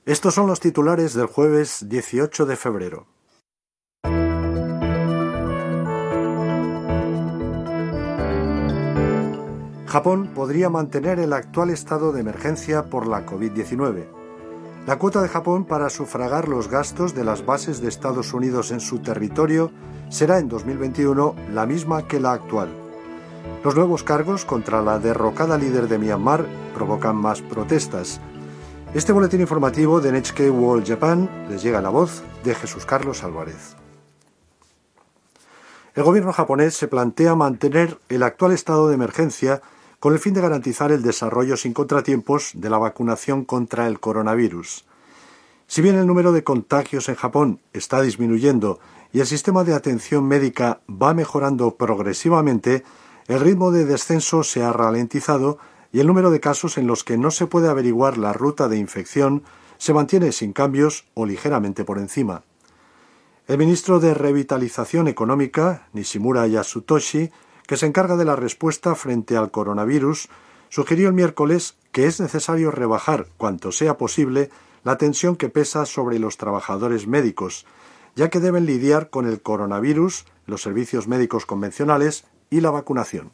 Estos son los titulares del jueves 18 de febrero. Japón podría mantener el actual estado de emergencia por la COVID-19. La cuota de Japón para sufragar los gastos de las bases de Estados Unidos en su territorio será en 2021 la misma que la actual. Los nuevos cargos contra la derrocada líder de Myanmar provocan más protestas. Este boletín informativo de NHK World Japan les llega a la voz de Jesús Carlos Álvarez. El gobierno japonés se plantea mantener el actual estado de emergencia con el fin de garantizar el desarrollo sin contratiempos de la vacunación contra el coronavirus. Si bien el número de contagios en Japón está disminuyendo y el sistema de atención médica va mejorando progresivamente, el ritmo de descenso se ha ralentizado y el número de casos en los que no se puede averiguar la ruta de infección se mantiene sin cambios o ligeramente por encima. El ministro de Revitalización Económica, Nishimura Yasutoshi, que se encarga de la respuesta frente al coronavirus, sugirió el miércoles que es necesario rebajar cuanto sea posible la tensión que pesa sobre los trabajadores médicos, ya que deben lidiar con el coronavirus, los servicios médicos convencionales y la vacunación.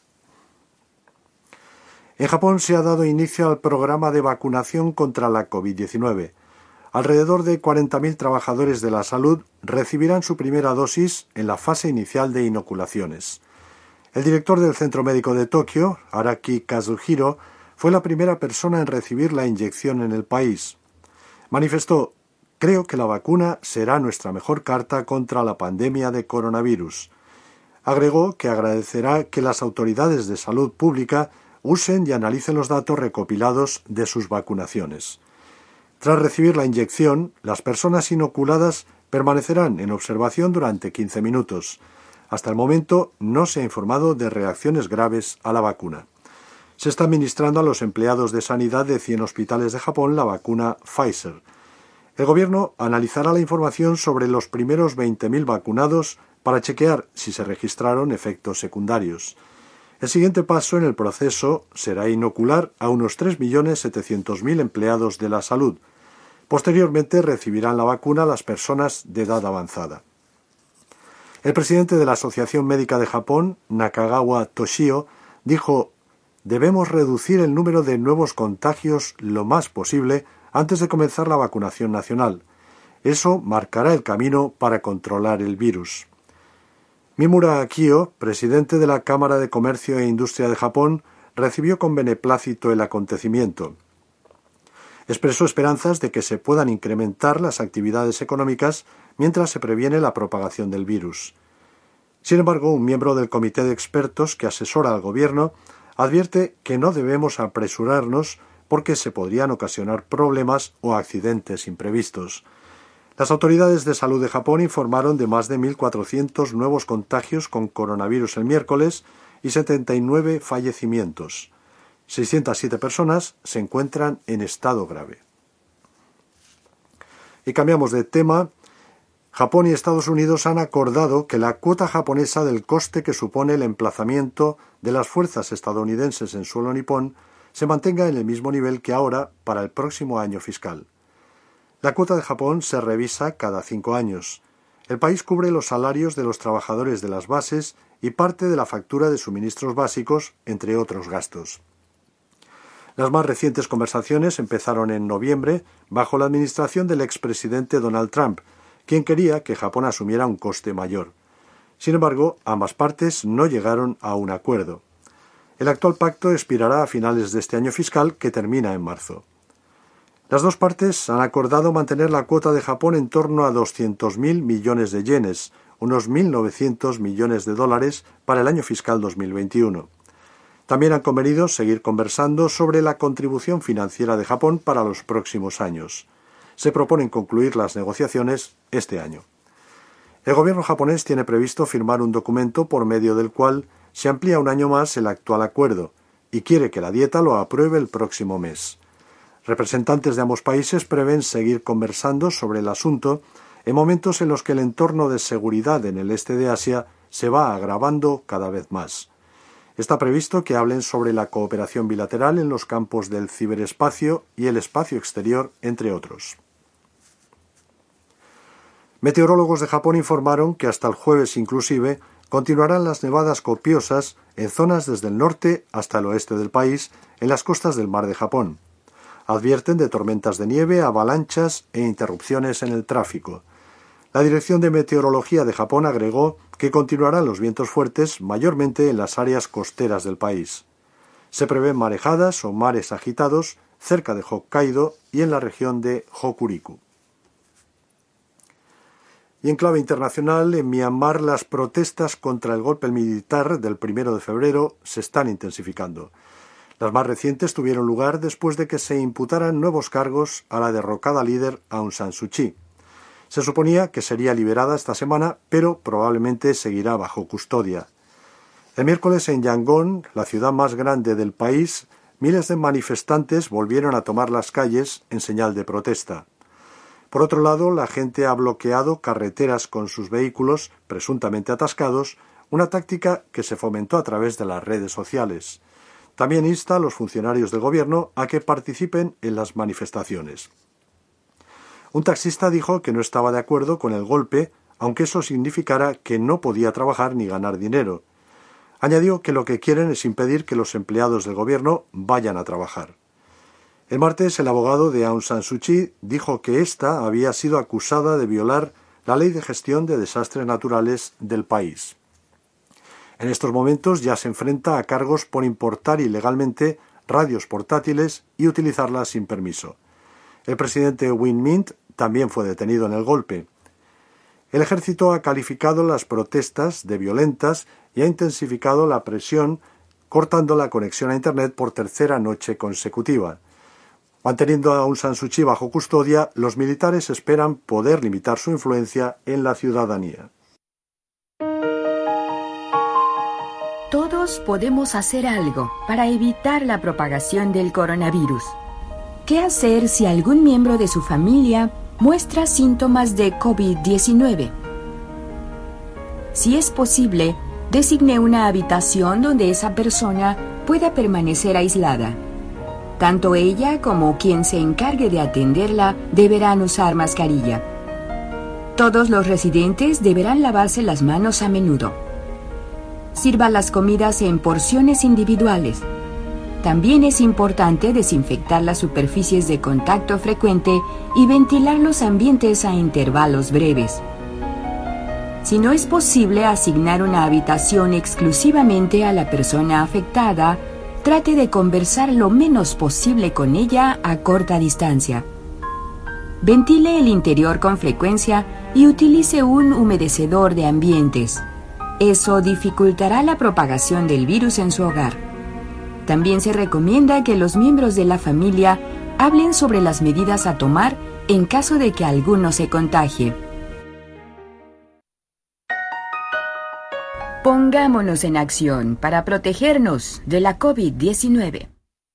En Japón se ha dado inicio al programa de vacunación contra la COVID-19. Alrededor de 40.000 trabajadores de la salud recibirán su primera dosis en la fase inicial de inoculaciones. El director del Centro Médico de Tokio, Araki Kazuhiro, fue la primera persona en recibir la inyección en el país. Manifestó: «Creo que la vacuna será nuestra mejor carta contra la pandemia de coronavirus». Agregó que agradecerá que las autoridades de salud pública usen y analicen los datos recopilados de sus vacunaciones. Tras recibir la inyección, las personas inoculadas permanecerán en observación durante 15 minutos. Hasta el momento no se ha informado de reacciones graves a la vacuna. Se está administrando a los empleados de sanidad de 100 hospitales de Japón la vacuna Pfizer. El gobierno analizará la información sobre los primeros 20.000 vacunados para chequear si se registraron efectos secundarios. El siguiente paso en el proceso será inocular a unos 3.700.000 empleados de la salud. Posteriormente recibirán la vacuna las personas de edad avanzada. El presidente de la Asociación Médica de Japón, Nakagawa Toshio, dijo: «Debemos reducir el número de nuevos contagios lo más posible antes de comenzar la vacunación nacional. Eso marcará el camino para controlar el virus». Mimura Akio, presidente de la Cámara de Comercio e Industria de Japón, recibió con beneplácito el acontecimiento. Expresó esperanzas de que se puedan incrementar las actividades económicas mientras se previene la propagación del virus. Sin embargo, un miembro del comité de expertos que asesora al gobierno advierte que no debemos apresurarnos porque se podrían ocasionar problemas o accidentes imprevistos. Las autoridades de salud de Japón informaron de más de 1.400 nuevos contagios con coronavirus el miércoles y 79 fallecimientos. 607 personas se encuentran en estado grave. Y cambiamos de tema. Japón y Estados Unidos han acordado que la cuota japonesa del coste que supone el emplazamiento de las fuerzas estadounidenses en suelo nipón se mantenga en el mismo nivel que ahora para el próximo año fiscal. La cuota de Japón se revisa cada 5 años. El país cubre los salarios de los trabajadores de las bases y parte de la factura de suministros básicos, entre otros gastos. Las más recientes conversaciones empezaron en noviembre bajo la administración del expresidente Donald Trump, quien quería que Japón asumiera un coste mayor. Sin embargo, ambas partes no llegaron a un acuerdo. El actual pacto expirará a finales de este año fiscal, que termina en marzo. Las dos partes han acordado mantener la cuota de Japón en torno a 200.000 millones de yenes, unos 1.900 millones de dólares para el año fiscal 2021. También han convenido seguir conversando sobre la contribución financiera de Japón para los próximos años. Se proponen concluir las negociaciones este año. El gobierno japonés tiene previsto firmar un documento por medio del cual se amplía un año más el actual acuerdo y quiere que la Dieta lo apruebe el próximo mes. Representantes de ambos países prevén seguir conversando sobre el asunto en momentos en los que el entorno de seguridad en el este de Asia se va agravando cada vez más. Está previsto que hablen sobre la cooperación bilateral en los campos del ciberespacio y el espacio exterior, entre otros. Meteorólogos de Japón informaron que hasta el jueves inclusive continuarán las nevadas copiosas en zonas desde el norte hasta el oeste del país, en las costas del Mar de Japón. Advierten de tormentas de nieve, avalanchas e interrupciones en el tráfico. La Dirección de Meteorología de Japón agregó que continuarán los vientos fuertes mayormente en las áreas costeras del país. Se prevén marejadas o mares agitados cerca de Hokkaido y en la región de Hokuriku. Y en clave internacional, en Myanmar las protestas contra el golpe militar del 1 de febrero se están intensificando. Las más recientes tuvieron lugar después de que se imputaran nuevos cargos a la derrocada líder Aung San Suu Kyi. Se suponía que sería liberada esta semana, pero probablemente seguirá bajo custodia. El miércoles en Yangon, la ciudad más grande del país, miles de manifestantes volvieron a tomar las calles en señal de protesta. Por otro lado, la gente ha bloqueado carreteras con sus vehículos presuntamente atascados, una táctica que se fomentó a través de las redes sociales. También insta a los funcionarios del gobierno a que participen en las manifestaciones. Un taxista dijo que no estaba de acuerdo con el golpe, aunque eso significara que no podía trabajar ni ganar dinero. Añadió que lo que quieren es impedir que los empleados del gobierno vayan a trabajar. El martes, el abogado de Aung San Suu Kyi dijo que ésta había sido acusada de violar la ley de gestión de desastres naturales del país. En estos momentos ya se enfrenta a cargos por importar ilegalmente radios portátiles y utilizarlas sin permiso. El presidente Win Myint también fue detenido en el golpe. El ejército ha calificado las protestas de violentas y ha intensificado la presión, cortando la conexión a Internet por tercera noche consecutiva. Manteniendo a Aung San Suu Kyi bajo custodia, los militares esperan poder limitar su influencia en la ciudadanía. Todos podemos hacer algo para evitar la propagación del coronavirus. ¿Qué hacer si algún miembro de su familia muestra síntomas de COVID-19? Si es posible, designe una habitación donde esa persona pueda permanecer aislada. Tanto ella como quien se encargue de atenderla deberán usar mascarilla. Todos los residentes deberán lavarse las manos a menudo. Sirva las comidas en porciones individuales. También es importante desinfectar las superficies de contacto frecuente y ventilar los ambientes a intervalos breves. Si no es posible asignar una habitación exclusivamente a la persona afectada, trate de conversar lo menos posible con ella a corta distancia. Ventile el interior con frecuencia y utilice un humedecedor de ambientes. Eso dificultará la propagación del virus en su hogar. También se recomienda que los miembros de la familia hablen sobre las medidas a tomar en caso de que alguno se contagie. Pongámonos en acción para protegernos de la COVID-19.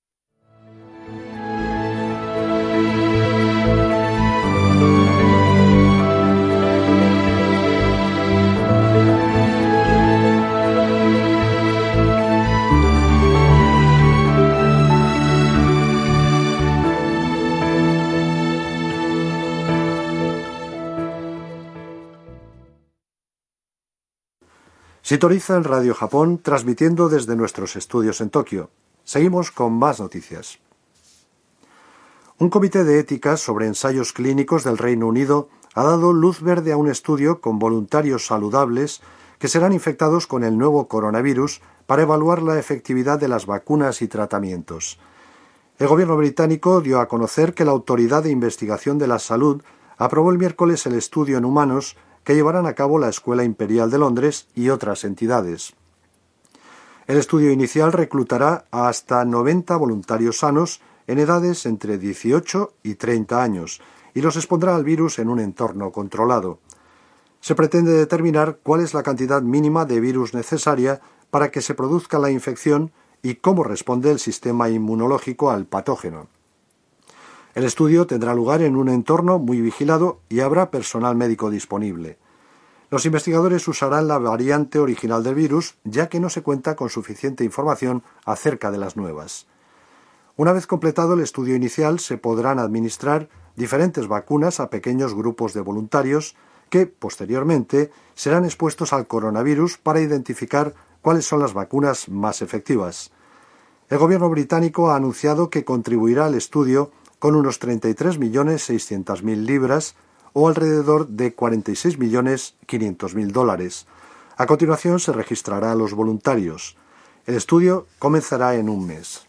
Sintoniza en Radio Japón, transmitiendo desde nuestros estudios en Tokio. Seguimos con más noticias. Un comité de ética sobre ensayos clínicos del Reino Unido ha dado luz verde a un estudio con voluntarios saludables que serán infectados con el nuevo coronavirus para evaluar la efectividad de las vacunas y tratamientos. El gobierno británico dio a conocer que la Autoridad de Investigación de la Salud aprobó el miércoles el estudio en humanos que llevarán a cabo la Escuela Imperial de Londres y otras entidades. El estudio inicial reclutará a hasta 90 voluntarios sanos en edades entre 18 y 30 años y los expondrá al virus en un entorno controlado. Se pretende determinar cuál es la cantidad mínima de virus necesaria para que se produzca la infección y cómo responde el sistema inmunológico al patógeno. El estudio tendrá lugar en un entorno muy vigilado y habrá personal médico disponible. Los investigadores usarán la variante original del virus, ya que no se cuenta con suficiente información acerca de las nuevas. Una vez completado el estudio inicial, se podrán administrar diferentes vacunas a pequeños grupos de voluntarios que, posteriormente, serán expuestos al coronavirus para identificar cuáles son las vacunas más efectivas. El gobierno británico ha anunciado que contribuirá al estudio con unos 33.600.000 libras o alrededor de 46.500.000 dólares. A continuación se registrará a los voluntarios. El estudio comenzará en un mes.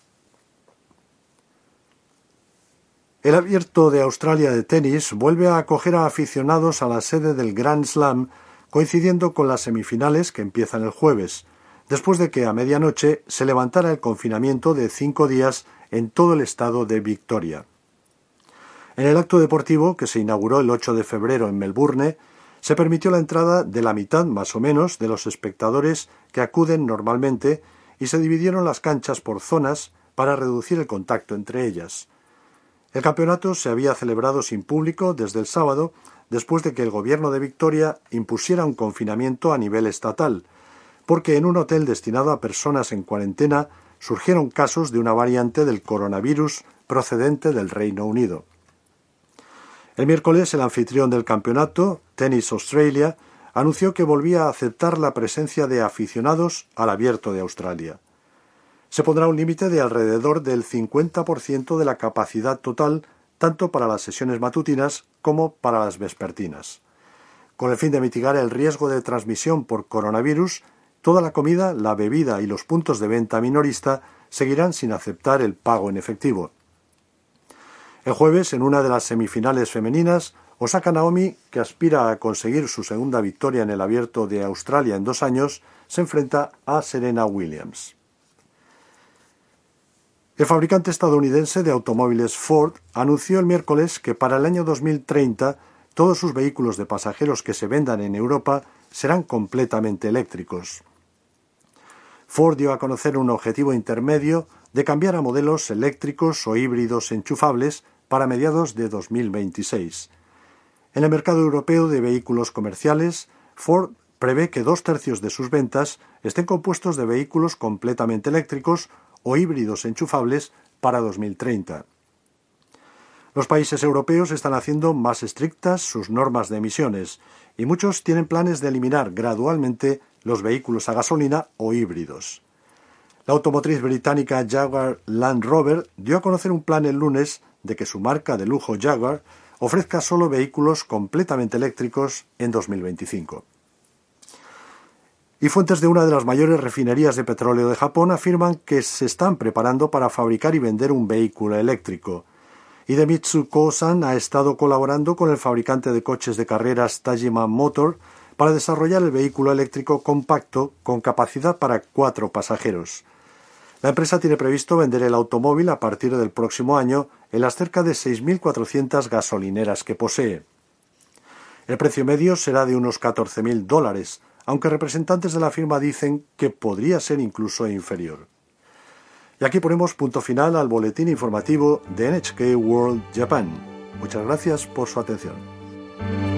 El Abierto de Australia de tenis vuelve a acoger a aficionados a la sede del Grand Slam, coincidiendo con las semifinales que empiezan el jueves, después de que a medianoche se levantara el confinamiento de 5 días en todo el estado de Victoria. En el acto deportivo, que se inauguró el 8 de febrero en Melbourne, se permitió la entrada de la mitad más o menos de los espectadores que acuden normalmente y se dividieron las canchas por zonas para reducir el contacto entre ellas. El campeonato se había celebrado sin público desde el sábado, después de que el gobierno de Victoria impusiera un confinamiento a nivel estatal, porque en un hotel destinado a personas en cuarentena surgieron casos de una variante del coronavirus procedente del Reino Unido. El miércoles, el anfitrión del campeonato, Tennis Australia, anunció que volvía a aceptar la presencia de aficionados al Abierto de Australia. Se pondrá un límite de alrededor del 50% de la capacidad total, tanto para las sesiones matutinas como para las vespertinas. Con el fin de mitigar el riesgo de transmisión por coronavirus, toda la comida, la bebida y los puntos de venta minorista seguirán sin aceptar el pago en efectivo. El jueves, en una de las semifinales femeninas, Osaka Naomi, que aspira a conseguir su segunda victoria en el Abierto de Australia en 2 años, se enfrenta a Serena Williams. El fabricante estadounidense de automóviles Ford anunció el miércoles que para el año 2030 todos sus vehículos de pasajeros que se vendan en Europa serán completamente eléctricos. Ford dio a conocer un objetivo intermedio de cambiar a modelos eléctricos o híbridos enchufables para mediados de 2026. En el mercado europeo de vehículos comerciales, Ford prevé que 2/3 de sus ventas estén compuestos de vehículos completamente eléctricos o híbridos enchufables para 2030. Los países europeos están haciendo más estrictas sus normas de emisiones y muchos tienen planes de eliminar gradualmente los vehículos a gasolina o híbridos. La automotriz británica Jaguar Land Rover dio a conocer un plan el lunes de que su marca de lujo Jaguar ofrezca solo vehículos completamente eléctricos en 2025. Y fuentes de una de las mayores refinerías de petróleo de Japón afirman que se están preparando para fabricar y vender un vehículo eléctrico. Idemitsu Kosan ha estado colaborando con el fabricante de coches de carreras Tajima Motor para desarrollar el vehículo eléctrico compacto con capacidad para 4 pasajeros. La empresa tiene previsto vender el automóvil a partir del próximo año en las cerca de 6.400 gasolineras que posee. El precio medio será de unos $14.000, aunque representantes de la firma dicen que podría ser incluso inferior. Y aquí ponemos punto final al boletín informativo de NHK World Japan. Muchas gracias por su atención.